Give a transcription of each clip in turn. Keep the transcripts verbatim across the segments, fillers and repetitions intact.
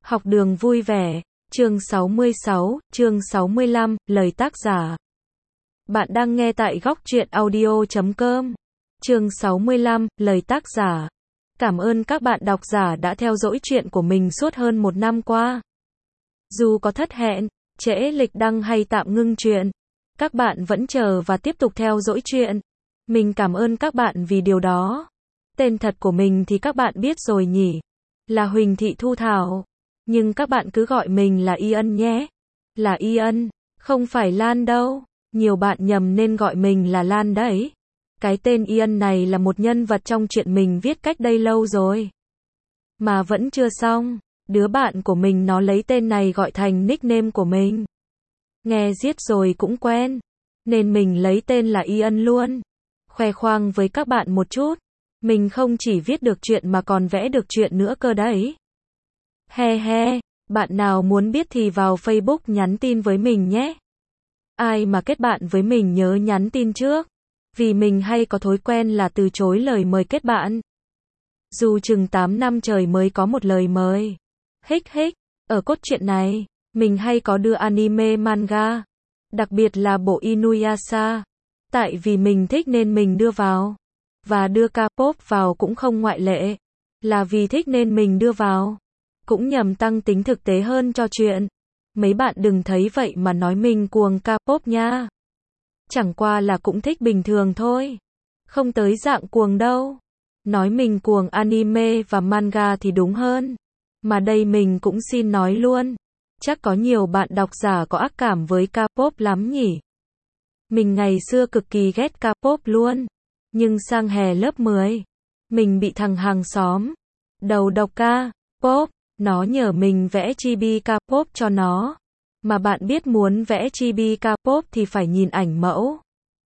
Học đường vui vẻ, chương sáu mươi sáu, chương sáu mươi lăm, lời tác giả. Bạn đang nghe tại góc truyện audio chấm com. Chương sáu mươi lăm, lời tác giả. Cảm ơn các bạn độc giả đã theo dõi truyện của mình suốt hơn một năm qua. Dù có thất hẹn, trễ lịch đăng hay tạm ngưng truyện, các bạn vẫn chờ và tiếp tục theo dõi truyện. Mình cảm ơn các bạn vì điều đó. Tên thật của mình thì các bạn biết rồi nhỉ? Là Huỳnh Thị Thu Thảo. Nhưng các bạn cứ gọi mình là Y Ân nhé. Là Y Ân, không phải Lan đâu. Nhiều bạn nhầm nên gọi mình là Lan đấy. Cái tên Y Ân này là một nhân vật trong truyện mình viết cách đây lâu rồi. Mà vẫn chưa xong. Đứa bạn của mình nó lấy tên này gọi thành nickname của mình. Nghe giết rồi cũng quen. Nên mình lấy tên là Y Ân luôn. Khoe khoang với các bạn một chút. Mình không chỉ viết được truyện mà còn vẽ được truyện nữa cơ đấy. He he, bạn nào muốn biết thì vào Facebook nhắn tin với mình nhé. Ai mà kết bạn với mình nhớ nhắn tin trước. Vì mình hay có thói quen là từ chối lời mời kết bạn. Dù chừng tám năm trời mới có một lời mời. Hích hích, ở cốt truyện này, mình hay có đưa anime manga. Đặc biệt là bộ Inuyasha. Tại vì mình thích nên mình đưa vào. Và đưa K-pop vào cũng không ngoại lệ. Là vì thích nên mình đưa vào. Cũng nhằm tăng tính thực tế hơn cho chuyện. Mấy bạn đừng thấy vậy mà nói mình cuồng K-pop nha. Chẳng qua là cũng thích bình thường thôi. Không tới dạng cuồng đâu. Nói mình cuồng anime và manga thì đúng hơn. Mà đây mình cũng xin nói luôn. Chắc có nhiều bạn độc giả có ác cảm với K-pop lắm nhỉ. Mình ngày xưa cực kỳ ghét K-pop luôn. Nhưng sang hè lớp mười, mình bị thằng hàng xóm đầu độc K-pop. Nó nhờ mình vẽ chibi K-pop cho nó. Mà bạn biết muốn vẽ chibi K-pop thì phải nhìn ảnh mẫu.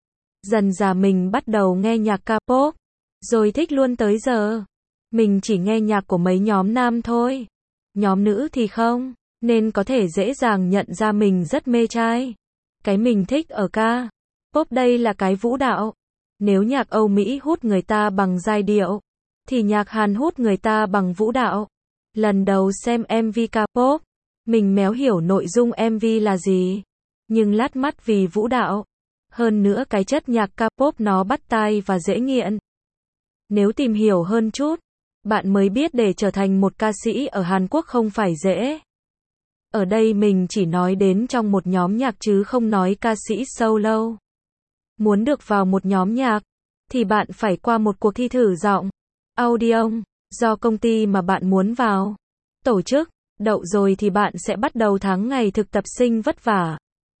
Dần dà mình bắt đầu nghe nhạc K-pop. Rồi thích luôn tới giờ. Mình chỉ nghe nhạc của mấy nhóm nam thôi. Nhóm nữ thì không. Nên có thể dễ dàng nhận ra mình rất mê trai. Cái mình thích ở K-pop đây là cái vũ đạo. Nếu nhạc Âu Mỹ hút người ta bằng giai điệu. Thì nhạc Hàn hút người ta bằng vũ đạo. Lần đầu xem em vê K-pop, mình méo hiểu nội dung em vê là gì. Nhưng lát mắt vì vũ đạo. Hơn nữa cái chất nhạc K-pop nó bắt tai và dễ nghiện. Nếu tìm hiểu hơn chút, bạn mới biết để trở thành một ca sĩ ở Hàn Quốc không phải dễ. Ở đây mình chỉ nói đến trong một nhóm nhạc chứ không nói ca sĩ solo. Muốn được vào một nhóm nhạc, thì bạn phải qua một cuộc thi thử giọng, audition. Do công ty mà bạn muốn vào tổ chức, đậu rồi thì bạn sẽ bắt đầu tháng ngày thực tập sinh vất vả.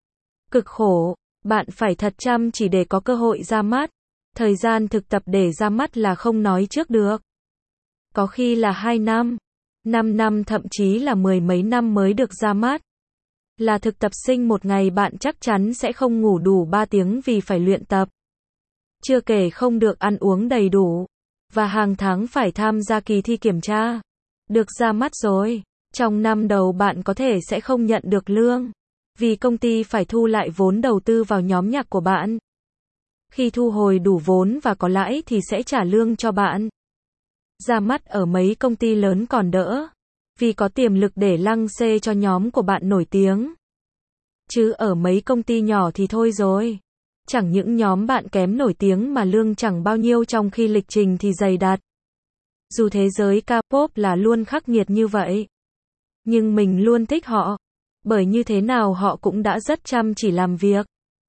Cực khổ, bạn phải thật chăm chỉ để có cơ hội ra mắt. Thời gian thực tập để ra mắt là không nói trước được. Có khi là hai năm, năm năm thậm chí là mười mấy năm mới được ra mắt. Là thực tập sinh một ngày bạn chắc chắn sẽ không ngủ đủ ba tiếng vì phải luyện tập. Chưa kể không được ăn uống đầy đủ. Và hàng tháng phải tham gia kỳ thi kiểm tra. Được ra mắt rồi. Trong năm đầu bạn có thể sẽ không nhận được lương. Vì công ty phải thu lại vốn đầu tư vào nhóm nhạc của bạn. Khi thu hồi đủ vốn và có lãi thì sẽ trả lương cho bạn. Ra mắt ở mấy công ty lớn còn đỡ. Vì có tiềm lực để lăng xê cho nhóm của bạn nổi tiếng. Chứ ở mấy công ty nhỏ thì thôi rồi. Chẳng những nhóm bạn kém nổi tiếng mà lương chẳng bao nhiêu trong khi lịch trình thì dày đặc. Dù thế giới K-pop là luôn khắc nghiệt như vậy. Nhưng mình luôn thích họ. Bởi như thế nào họ cũng đã rất chăm chỉ làm việc.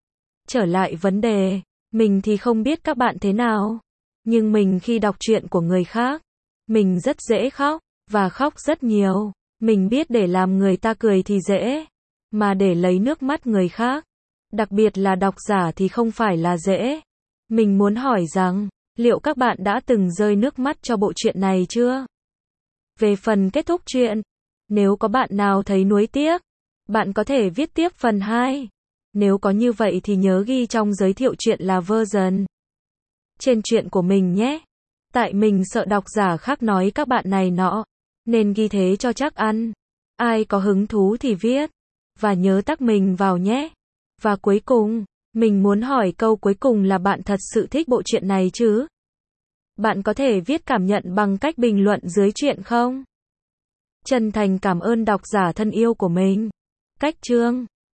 Trở lại vấn đề, mình thì không biết các bạn thế nào. Nhưng mình khi đọc truyện của người khác, mình rất dễ khóc, và khóc rất nhiều. Mình biết để làm người ta cười thì dễ, mà để lấy nước mắt người khác, đặc biệt là độc giả thì không phải là dễ. Mình muốn hỏi rằng, liệu các bạn đã từng rơi nước mắt cho bộ truyện này chưa? Về phần kết thúc truyện, nếu có bạn nào thấy nuối tiếc, bạn có thể viết tiếp phần hai. Nếu có như vậy thì nhớ ghi trong giới thiệu truyện là version trên truyện của mình nhé. Tại mình sợ độc giả khác nói các bạn này nọ, nên ghi thế cho chắc ăn. Ai có hứng thú thì viết, và nhớ tag mình vào nhé. Và cuối cùng, mình muốn hỏi câu cuối cùng là bạn thật sự thích bộ truyện này chứ? Bạn có thể viết cảm nhận bằng cách bình luận dưới truyện không? Chân thành cảm ơn độc giả thân yêu của mình. Cách chương